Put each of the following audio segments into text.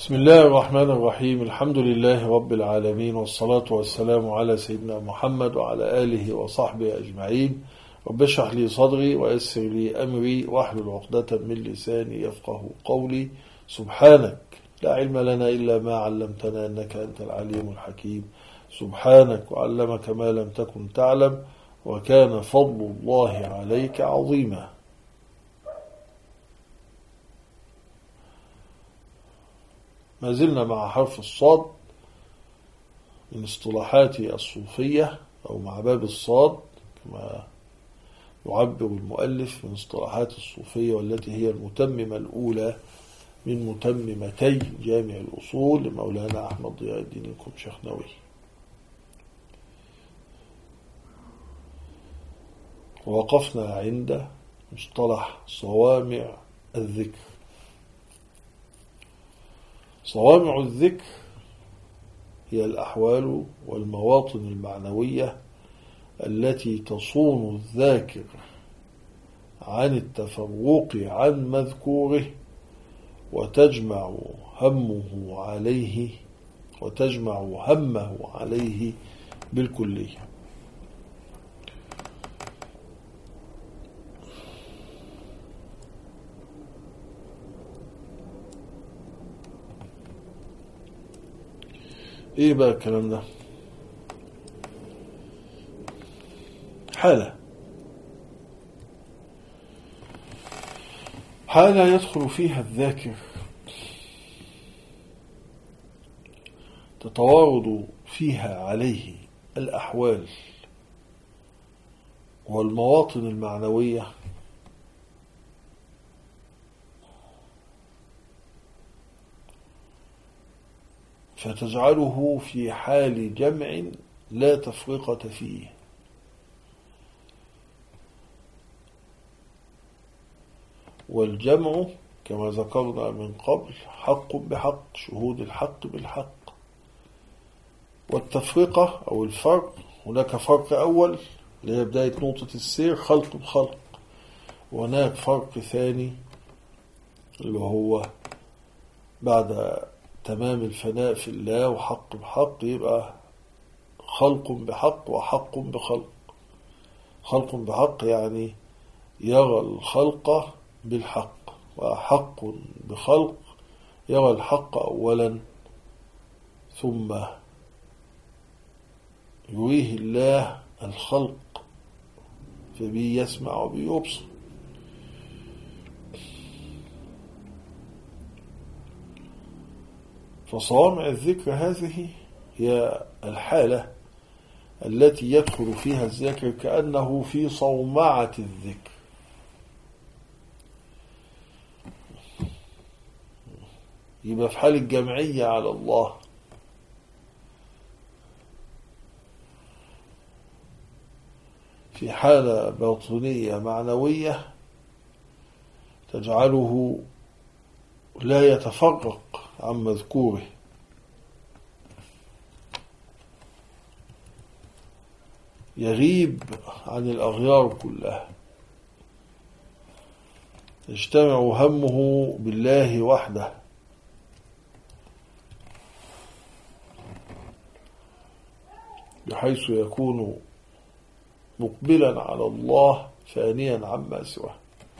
بسم الله الرحمن الرحيم. الحمد لله رب العالمين، والصلاة والسلام على سيدنا محمد وعلى آله وصحبه أجمعين. رب اشرح لي صدري ويسر لي أمري واحلل عقدة من لساني يفقه قولي. سبحانك لا علم لنا إلا ما علمتنا إنك أنت العليم الحكيم. سبحانك وعلمك ما لم تكن تعلم، وكان فضل الله عليك عظيما. ما زلنا مع حرف الصاد من اصطلاحات الصوفية، أو مع باب الصاد كما يعبر المؤلف من اصطلاحات الصوفية، والتي هي المتممة الأولى من متممتي جامع الأصول لمولانا أحمد ضياء الدين الكمشخنوي. ووقفنا عند مصطلح صوامع الذكر. صوامع الذكر هي الأحوال والمواطن المعنوية التي تصون الذاكر عن التفرق عن مذكوره، وتجمع همه عليه بالكلية. ايه بقى الكلام ده؟ حالة يدخل فيها الذاكر تتوارد فيها عليه الأحوال والمواطن المعنوية، فتجعله في حال جمع لا تفرقة فيه. والجمع كما ذكرنا من قبل حق بحق، شهود الحق بالحق. والتفرقة أو الفرق، هناك فرق أول اللي هي بداية نقطة السير، خلق بخلق، وهناك فرق ثاني اللي هو بعد تمام الفناء في الله وحق بحق، يبقى خلق بحق وحق بخلق. خلق بحق يعني يرى الخلق بالحق، وحق بخلق يرى الحق أولا ثم يريه الله الخلق، فبي يسمع وبي يبصر. فصوامع الذكر هذه هي الحالة التي يدخل فيها الذاكر كأنه في صومعة الذكر. يبقى في حال الجمعية على الله، في حالة باطنية معنوية تجعله لا يتفرق عن مذكوره، يغيب عن الأغيار كلها، يجتمع همه بالله وحده، بحيث يكون مقبلا على الله ثانيا عما سواه.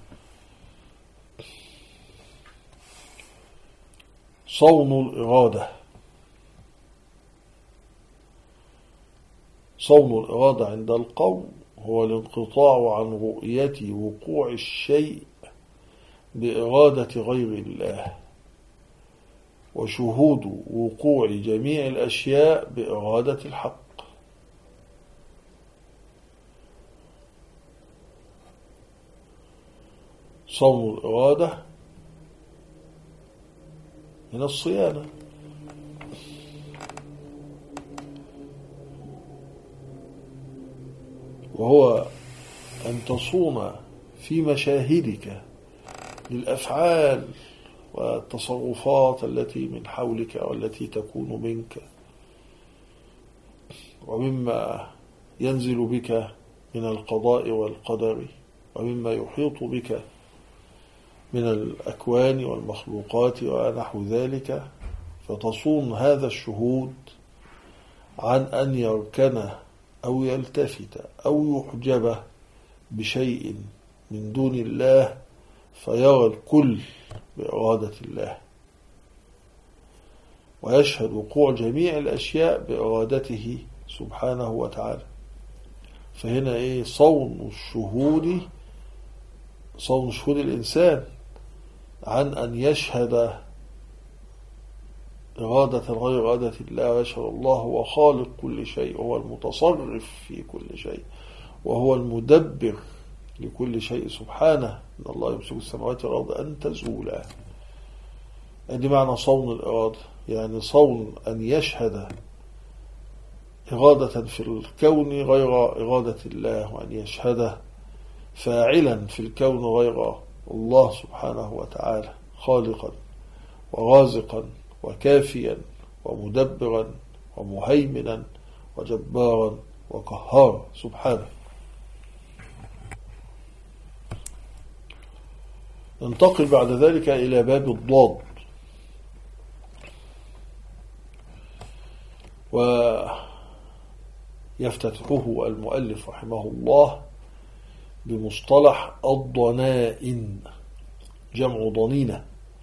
صون الإرادة. صون الإرادة عند القوم هو الانقطاع عن رؤية وقوع الشيء بإرادة غير الله، وشهود وقوع جميع الأشياء بإرادة الحق. صون الإرادة من الصيانة، وهو أن تصون في مشاهدك للأفعال والتصرفات التي من حولك والتي تكون منك، ومما ينزل بك من القضاء والقدر، ومما يحيط بك من الأكوان والمخلوقات ونحو ذلك، فتصون هذا الشهود عن أن يركن أو يلتفت أو يحجب بشيء من دون الله فيرى الكل بإرادة الله، ويشهد وقوع جميع الأشياء بإرادته سبحانه وتعالى. فهنا صون شهود الإنسان عن أن يشهد إرادة غير إرادة الله، ويشهد الله هو خالق كل شيء، وهو المتصرف في كل شيء، وهو المدبر لكل شيء سبحانه. إن الله يمسك السماوات والأرض أن تزولا. هذا معنى صون الإرادة، يعني صون أن يشهد إرادة في الكون غير إرادة الله، وأن يشهد فاعلا في الكون غير الله سبحانه وتعالى، خالقا ورازقا وكافيا ومدبرا ومهيمنا وجبارا وقهارا سبحانه. ننتقل بعد ذلك إلى باب الضاد. ويفتتحه المؤلف رحمه الله بمصطلح الضنائن، جمع ضنينة.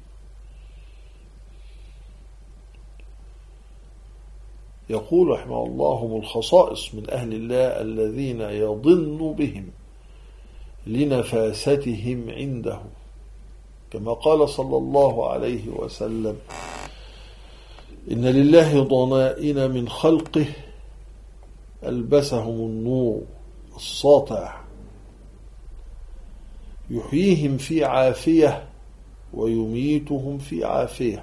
يقول رحمه الله: هم الخصائص من أهل الله الذين يضن بهم لنفاستهم عنده، كما قال صلى الله عليه وسلم: إن لله ضنائن من خلقه ألبسهم النور الساطع يحييهم في عافية ويميتهم في عافية.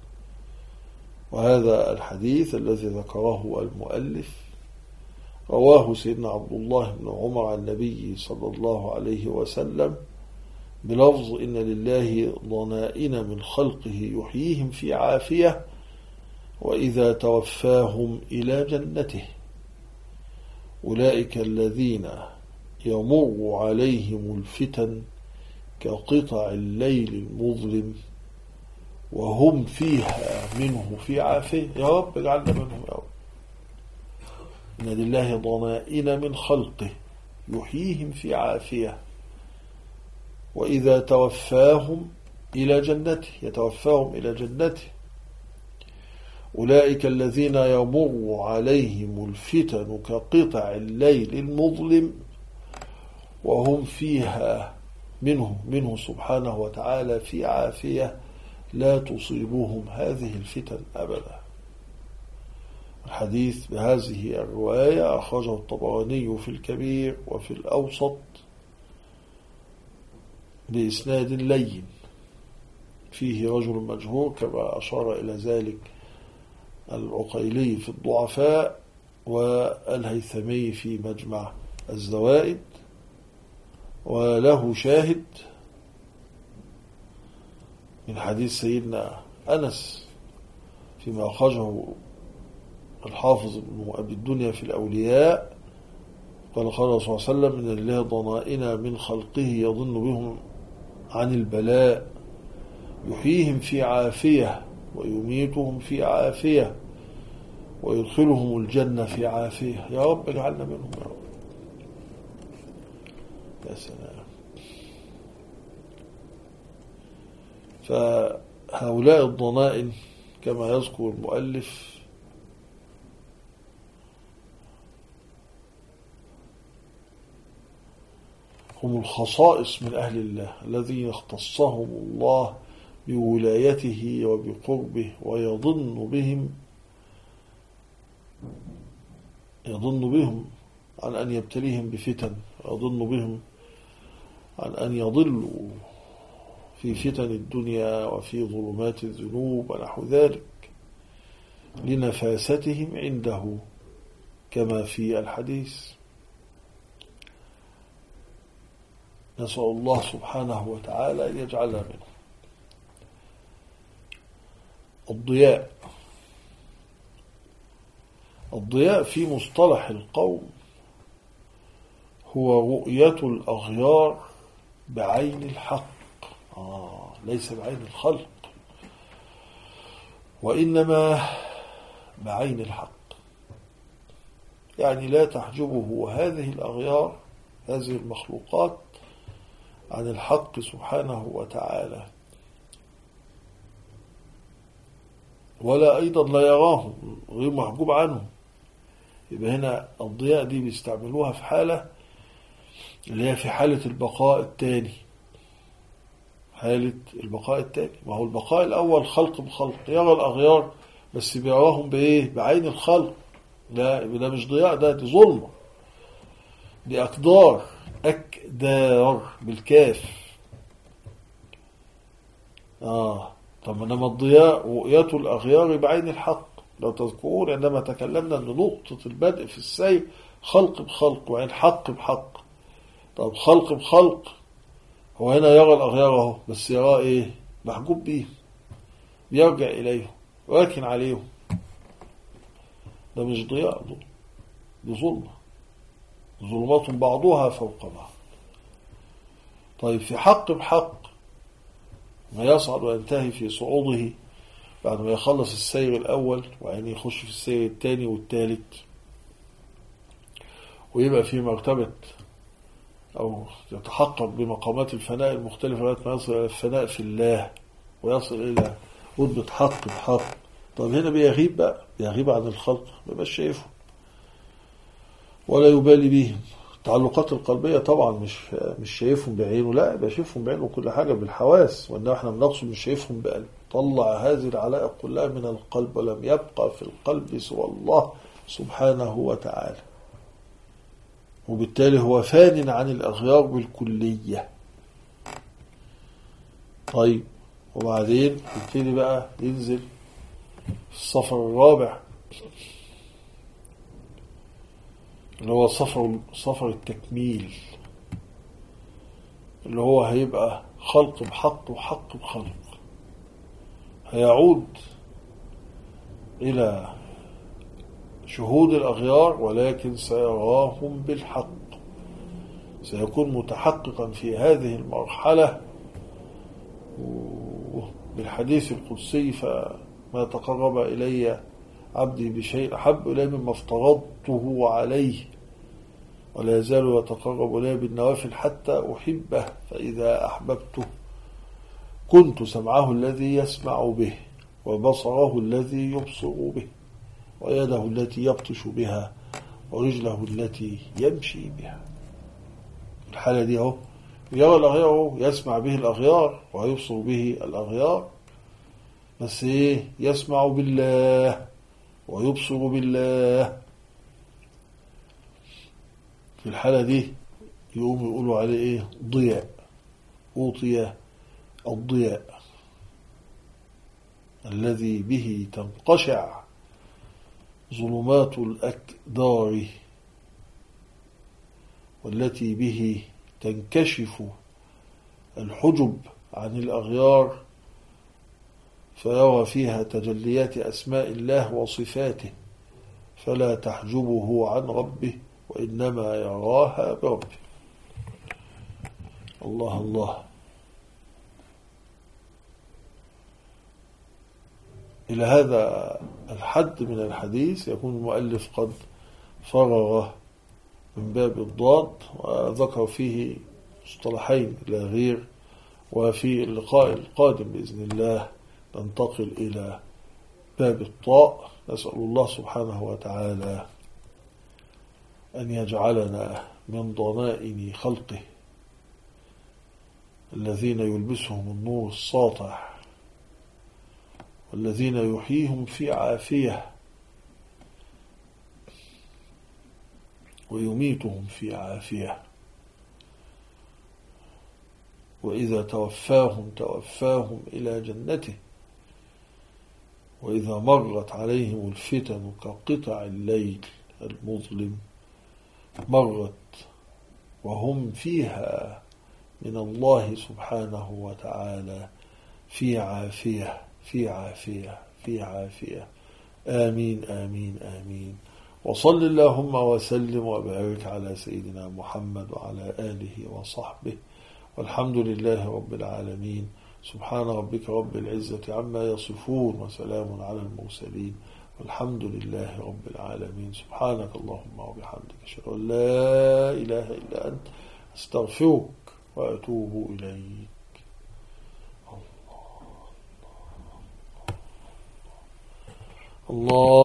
وهذا الحديث الذي ذكره المؤلف رواه سيدنا عبد الله بن عمر عن النبي صلى الله عليه وسلم بلفظ: إن لله ضنائن من خلقه يحييهم في عافية وإذا توفاهم إلى جنته، أولئك الذين يمر عليهم الفتن كقطع الليل المظلم وهم فيها منه في عافية. يا رب اجعلنا منهم يا رب. إن لله ضنائن من خلقه يحييهم في عافية وإذا توفاهم إلى جنته، يتوفاهم إلى جنته، أولئك الذين يمر عليهم الفتن كقطع الليل المظلم وهم فيها منه سبحانه وتعالى في عافية لا تصيبهم هذه الفتن أبدا. الحديث بهذه الرواية أخرجه الطبراني في الكبير وفي الأوسط بإسناد لين فيه رجل مجهول، كما أشار إلى ذلك العقيلي في الضعفاء والهيثمي في مجمع الزوائد، وله شاهد من حديث سيدنا أنس فيما أخرجه الحافظ ابن أبي الدنيا في الأولياء قال: قال الله صلى الله عليه وسلم: إن لله ضنائن من خلقه يضن بهم عن البلاء يحييهم في عافية ويميتهم في عافية ويدخلهم الجنة في عافية. يا رب اجعلنا منهم يا رب. يا سلام. فهؤلاء الضنائن كما يذكر المؤلف هم الخصائص من أهل الله الذين اختصهم الله بولايته وبقربه، ويظن بهم عن أن يبتليهم بفتن، ويظن بهم عن أن يضلوا في فتن الدنيا وفي ظلمات الذنوب ونحو ذلك لنفاستهم عنده كما في الحديث. نسأل الله سبحانه وتعالى أن يجعلنا منه. الضياء في مصطلح القوم هو رؤية الأغيار بعين الحق، ليس بعين الخلق. وإنما بعين الحق، يعني لا تحجبه هذه الأغيار، هذه المخلوقات، عن الحق سبحانه وتعالى، ولا أيضا لا يراه، غير محجوب عنه. يبقى هنا الضياء دي بيستعملوها في حالة اللي هي في حالة البقاء الثاني، حالة البقاء الثاني. وهو البقاء الأول خلق بخلق، يرى الأغيار بس بيراهم بإيه؟ بعين الخلق. ده مش ضياء، دي ظلمة، دي أقدار، أكدار بالكاف. طب إنما الضياء رؤية الأغيار بعين الحق. لو تذكرون عندما تكلمنا أن نقطة البدء في السير خلق بخلق وعين حق بحق. طب خلق بخلق، هو هنا يرى الأغيار اهو، بس يراه إيه؟ محجوب بيه، بيرجع إليه ولكن عليهم. ده مش ضياء، دي ظلمة، ظلمات بعضها فوق بعض. طيب في حق بحق، ما يصعد وينتهي في صعوده بعد ما يخلص السير الأول وبعدين يخش في السير الثاني والثالث، ويبقى في مرتبة أو يتحقق بمقامات الفناء المختلفة لغاية ما يصل إلى الفناء في الله ويصل إلى رتبة حق بحق. طب هنا بيغيب بقى، بيغيب عن الخلق، ما يبقاش شايفه ولا يبالي بهم. التعلقات القلبية طبعا مش شايفهم بعينه، لا، يبقى شايفهم بعينه كل حاجة بالحواس، وإنما احنا بنقصد مش شايفهم بقلب. طلع هذه العلائق كلها من القلب، ولم يبقى في القلب سوى الله سبحانه وتعالى، وبالتالي هو فان عن الأغيار بالكلية. طيب وبعدين يبتدي بقى ينزل في الصفر الرابع، اللي هو صفر التكميل، اللي هو هيبقى خلق بحق وحق بخلق. هيعود إلى شهود الأغيار ولكن سيراهم بالحق، سيكون متحققا في هذه المرحلة بالحديث القدسي: فما تقرب إلي عبدي بشيء أحب إلي مما افترضته عليه، ولا يزال يتقرب إلي بالنوافل حتى أحبه، فإذا أحببته كنت سمعه الذي يسمع به، وبصره الذي يبصر به، ويده التي يبطش بها، ورجله التي يمشي بها. الحالة دي اهو يرى الأغيار، يسمع به الأغيار ويبصر به الأغيار، بس ايه؟ يسمع بالله ويبصر بالله. في الحالة دي يقوم يقولوا عليه ايه؟ ضياء، أوطي الضياء الذي به تنقشع ظلمات الأكدار، والتي به تنكشف الحجب عن الأغيار، فيرى فيها تجليات أسماء الله وصفاته، فلا تحجبه عن ربه، وإنما يراها بربه. الله الله. إلى هذا الحد من الحديث يكون المؤلف قد فرغ من باب الضاد، وذكر فيه مصطلحين لا غير. وفي اللقاء القادم بإذن الله ننتقل إلى باب الطاء. نسأل الله سبحانه وتعالى أن يجعلنا من ضنائن خلقه الذين يلبسهم النور الساطع، والذين يحييهم في عافية ويميتهم في عافية، وإذا توفاهم إلى جنته، وإذا مرت عليهم الفتن كقطع الليل المظلم مرت وهم فيها من الله سبحانه وتعالى في عافية في عافية في عافية. آمين آمين آمين. وصل اللهم وسلم وبارك على سيدنا محمد وعلى آله وصحبه، والحمد لله رب العالمين. سبحان ربك رب العزة عما يصفون وسلام على المرسلين والحمد لله رب العالمين. سبحانك اللهم وبحمدك أشهد أن لا إله إلا أنت أستغفرك وأتوب إليك. الله